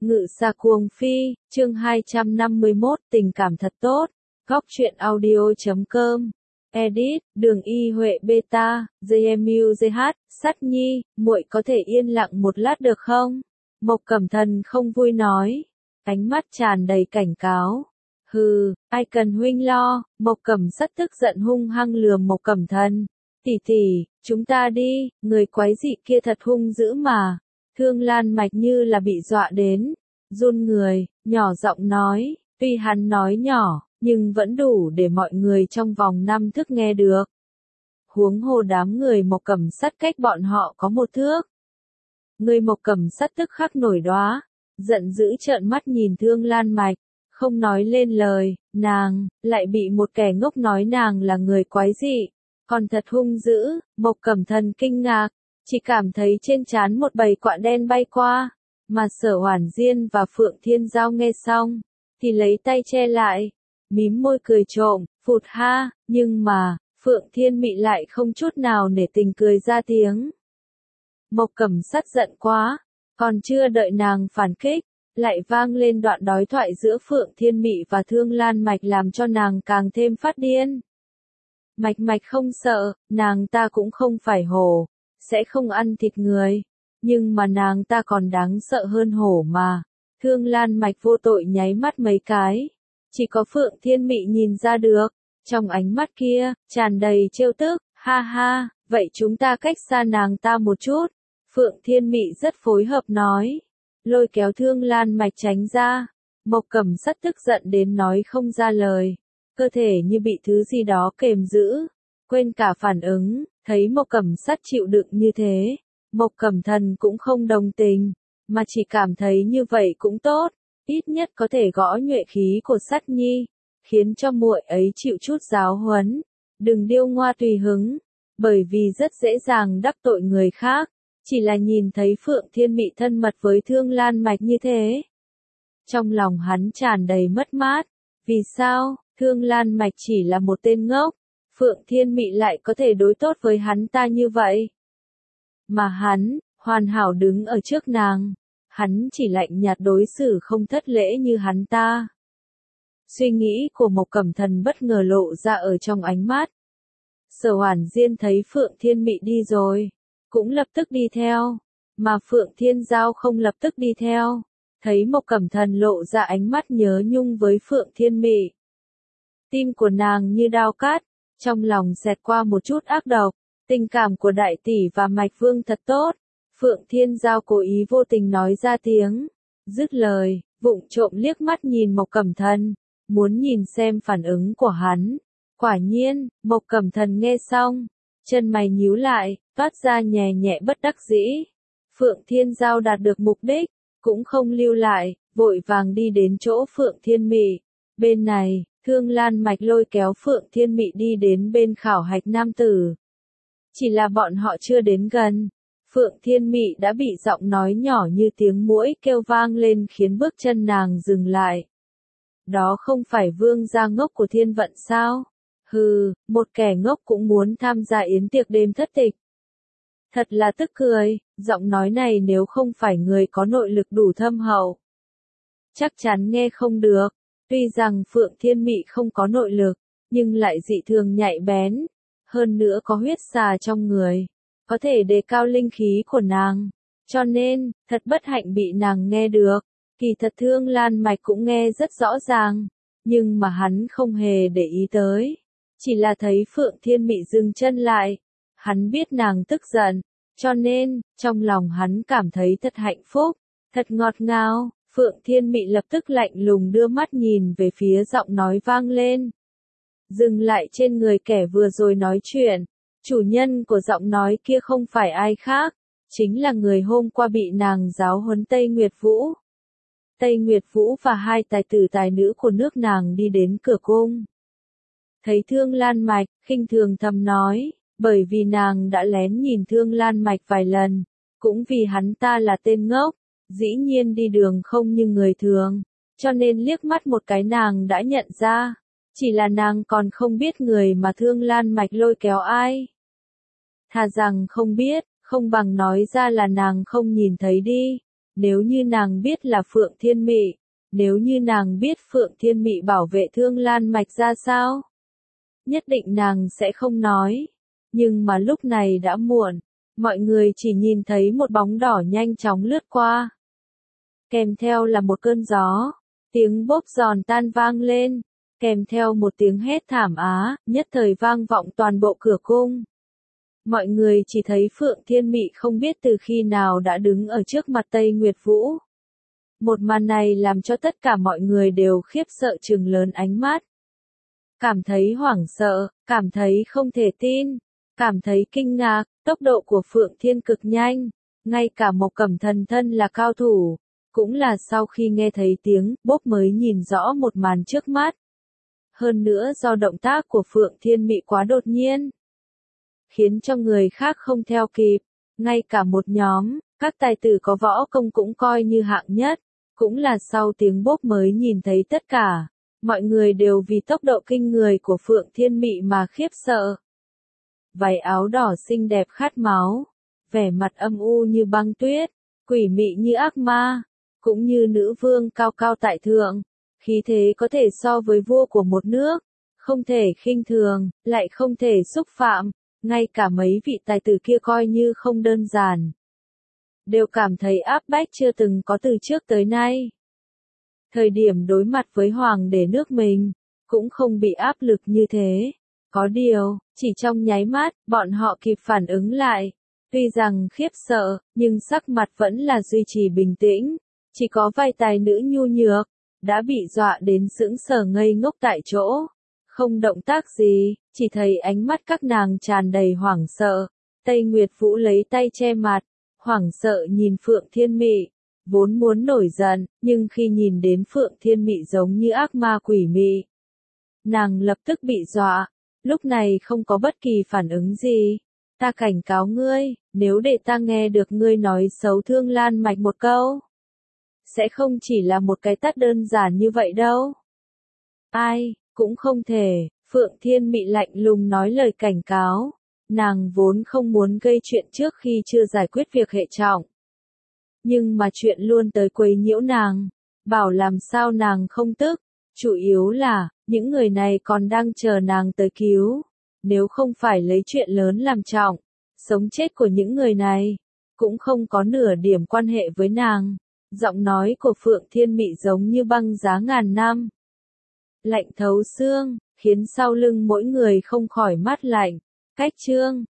Ngự xa cuồng phi, chương 251, tình cảm thật tốt. Góc truyện audio.com. Edit, Đường Y Huệ Beta, JMUJH, Sắt Nhi, muội có thể yên lặng một lát được không? Mộc Cẩm Thần không vui nói, ánh mắt tràn đầy cảnh cáo. Hừ, ai cần huynh lo, Mộc Cẩm Sắt tức giận hung hăng lườm Mộc Cẩm Thần. Tỷ tỷ, chúng ta đi, người quái dị kia thật hung dữ mà. Thương Lan Mạch như là bị dọa đến, run người, nhỏ giọng nói, tuy hắn nói nhỏ, nhưng vẫn đủ để mọi người trong vòng 5 thước nghe được. Huống hồ đám người Mộc Cẩm Sắt cách bọn họ có 1 thước. Người Mộc Cẩm Sắt tức khắc nổi đoá, giận dữ trợn mắt nhìn Thương Lan Mạch, không nói lên lời, nàng, lại bị một kẻ ngốc nói nàng là người quái dị, còn thật hung dữ. Mộc Cẩm Thần kinh ngạc, chỉ cảm thấy trên trán một bầy quạ đen bay qua, mà Sở Hoản Diên và Phượng Thiên Giao nghe xong, thì lấy tay che lại, mím môi cười trộm, phụt ha, nhưng mà, Phượng Thiên Mị lại không chút nào nể tình cười ra tiếng. Mộc Cẩm Sắt giận quá, còn chưa đợi nàng phản kích, lại vang lên đoạn đối thoại giữa Phượng Thiên Mị và Thương Lan Mạch làm cho nàng càng thêm phát điên. Mạch Mạch không sợ, nàng ta cũng không phải hổ, sẽ không ăn thịt người, nhưng mà nàng ta còn đáng sợ hơn hổ mà. Thương Lan Mạch vô tội nháy mắt mấy cái, chỉ có Phượng Thiên Mị nhìn ra được, trong ánh mắt kia, tràn đầy trêu tức, ha ha, vậy chúng ta cách xa nàng ta một chút. Phượng Thiên Mị rất phối hợp nói, lôi kéo Thương Lan Mạch tránh ra. Mộc Cẩm Sắt tức giận đến nói không ra lời, cơ thể như bị thứ gì đó kềm giữ, quên cả phản ứng. Thấy Mộc Cẩm Sắt chịu đựng như thế, Mộc Cẩm Thần cũng không đồng tình, mà chỉ cảm thấy như vậy cũng tốt, ít nhất có thể gõ nhuệ khí của Sắt Nhi, khiến cho muội ấy chịu chút giáo huấn, đừng điêu ngoa tùy hứng, bởi vì rất dễ dàng đắc tội người khác, chỉ là nhìn thấy Phượng Thiên Mị thân mật với Thương Lan Mạch như thế. Trong lòng hắn tràn đầy mất mát, vì sao, Thương Lan Mạch chỉ là một tên ngốc, Phượng Thiên Mị lại có thể đối tốt với hắn ta như vậy. Mà hắn, hoàn hảo đứng ở trước nàng, hắn chỉ lạnh nhạt đối xử không thất lễ như hắn ta. Suy nghĩ của Mộc Cẩm Thần bất ngờ lộ ra ở trong ánh mắt. Sở Hoản Diên thấy Phượng Thiên Mị đi rồi, cũng lập tức đi theo, mà Phượng Thiên Giao không lập tức đi theo, thấy Mộc Cẩm Thần lộ ra ánh mắt nhớ nhung với Phượng Thiên Mị. Tim của nàng như dao cắt, trong lòng xẹt qua một chút ác độc, tình cảm của đại tỷ và Mạch Vương thật tốt. Phượng Thiên Giao cố ý vô tình nói ra tiếng, dứt lời, vụng trộm liếc mắt nhìn Mộc Cẩm Thần, muốn nhìn xem phản ứng của hắn. Quả nhiên, Mộc Cẩm Thần nghe xong, chân mày nhíu lại, toát ra nhẹ nhẹ bất đắc dĩ. Phượng Thiên Giao đạt được mục đích, cũng không lưu lại, vội vàng đi đến chỗ Phượng Thiên Mị. Bên này, Thương Lan Mạch lôi kéo Phượng Thiên Mị đi đến bên khảo hạch nam tử. Chỉ là bọn họ chưa đến gần, Phượng Thiên Mị đã bị giọng nói nhỏ như tiếng muỗi kêu vang lên khiến bước chân nàng dừng lại. Đó không phải vương gia ngốc của Thiên Vận sao? Hừ, một kẻ ngốc cũng muốn tham gia yến tiệc đêm thất tịch. Thật là tức cười, giọng nói này nếu không phải người có nội lực đủ thâm hậu, chắc chắn nghe không được. Tuy rằng Phượng Thiên Mị không có nội lực, nhưng lại dị thường nhạy bén, hơn nữa có huyết xà trong người, có thể đề cao linh khí của nàng, cho nên, thật bất hạnh bị nàng nghe được. Kỳ thật Thương Lan Mạch cũng nghe rất rõ ràng, nhưng mà hắn không hề để ý tới, chỉ là thấy Phượng Thiên Mị dừng chân lại, hắn biết nàng tức giận, cho nên, trong lòng hắn cảm thấy thật hạnh phúc, thật ngọt ngào. Phượng Thiên Mị lập tức lạnh lùng đưa mắt nhìn về phía giọng nói vang lên. Dừng lại trên người kẻ vừa rồi nói chuyện, chủ nhân của giọng nói kia không phải ai khác, chính là người hôm qua bị nàng giáo huấn Tây Nguyệt Vũ. Tây Nguyệt Vũ và 2 tài tử tài nữ của nước nàng đi đến cửa cung. Thấy Thương Lan Mạch, khinh thường thầm nói, bởi vì nàng đã lén nhìn Thương Lan Mạch vài lần, cũng vì hắn ta là tên ngốc. Dĩ nhiên đi đường không như người thường, cho nên liếc mắt một cái nàng đã nhận ra, chỉ là nàng còn không biết người mà Thương Lan Mạch lôi kéo ai. Thà rằng không biết, không bằng nói ra là nàng không nhìn thấy đi. Nếu như nàng biết là Phượng Thiên Mị, nếu như nàng biết Phượng Thiên Mị bảo vệ Thương Lan Mạch ra sao, nhất định nàng sẽ không nói. Nhưng mà lúc này đã muộn, mọi người chỉ nhìn thấy một bóng đỏ nhanh chóng lướt qua. Kèm theo là một cơn gió, tiếng bốp giòn tan vang lên, kèm theo một tiếng hét thảm á, nhất thời vang vọng toàn bộ cửa cung. Mọi người chỉ thấy Phượng Thiên Mị không biết từ khi nào đã đứng ở trước mặt Tây Nguyệt Vũ. Một màn này làm cho tất cả mọi người đều khiếp sợ trừng lớn ánh mắt. Cảm thấy hoảng sợ, cảm thấy không thể tin, cảm thấy kinh ngạc, tốc độ của Phượng Thiên cực nhanh, ngay cả Mộc Cẩm Thần thân là cao thủ, cũng là sau khi nghe thấy tiếng bốp mới nhìn rõ một màn trước mắt. Hơn nữa do động tác của Phượng Thiên Mị quá đột nhiên, khiến cho người khác không theo kịp, ngay cả một nhóm, các tài tử có võ công cũng coi như hạng nhất, cũng là sau tiếng bốp mới nhìn thấy tất cả. Mọi người đều vì tốc độ kinh người của Phượng Thiên Mị mà khiếp sợ. Váy áo đỏ xinh đẹp khát máu, vẻ mặt âm u như băng tuyết, quỷ mị như ác ma, cũng như nữ vương cao cao tại thượng, khí thế có thể so với vua của một nước, không thể khinh thường, lại không thể xúc phạm, ngay cả mấy vị tài tử kia coi như không đơn giản. Đều cảm thấy áp bách chưa từng có từ trước tới nay. Thời điểm đối mặt với hoàng đế nước mình, cũng không bị áp lực như thế. Có điều, chỉ trong nháy mắt, bọn họ kịp phản ứng lại. Tuy rằng khiếp sợ, nhưng sắc mặt vẫn là duy trì bình tĩnh. Chỉ có vài tài nữ nhu nhược, đã bị dọa đến sững sờ ngây ngốc tại chỗ. Không động tác gì, chỉ thấy ánh mắt các nàng tràn đầy hoảng sợ. Tây Nguyệt Vũ lấy tay che mặt, hoảng sợ nhìn Phượng Thiên Mị. Vốn muốn nổi giận, nhưng khi nhìn đến Phượng Thiên Mị giống như ác ma quỷ mị, nàng lập tức bị dọa, lúc này không có bất kỳ phản ứng gì. Ta cảnh cáo ngươi, nếu để ta nghe được ngươi nói xấu Thương Lan Mạch một câu, sẽ không chỉ là một cái tát đơn giản như vậy đâu. Ai, cũng không thể, Phượng Thiên Mị lạnh lùng nói lời cảnh cáo, nàng vốn không muốn gây chuyện trước khi chưa giải quyết việc hệ trọng. Nhưng mà chuyện luôn tới quấy nhiễu nàng, bảo làm sao nàng không tức, chủ yếu là, những người này còn đang chờ nàng tới cứu, nếu không phải lấy chuyện lớn làm trọng, sống chết của những người này, cũng không có nửa điểm quan hệ với nàng. Giọng nói của Phượng Thiên Mị giống như băng giá ngàn năm, lạnh thấu xương, khiến sau lưng mỗi người không khỏi mát lạnh. Cách chương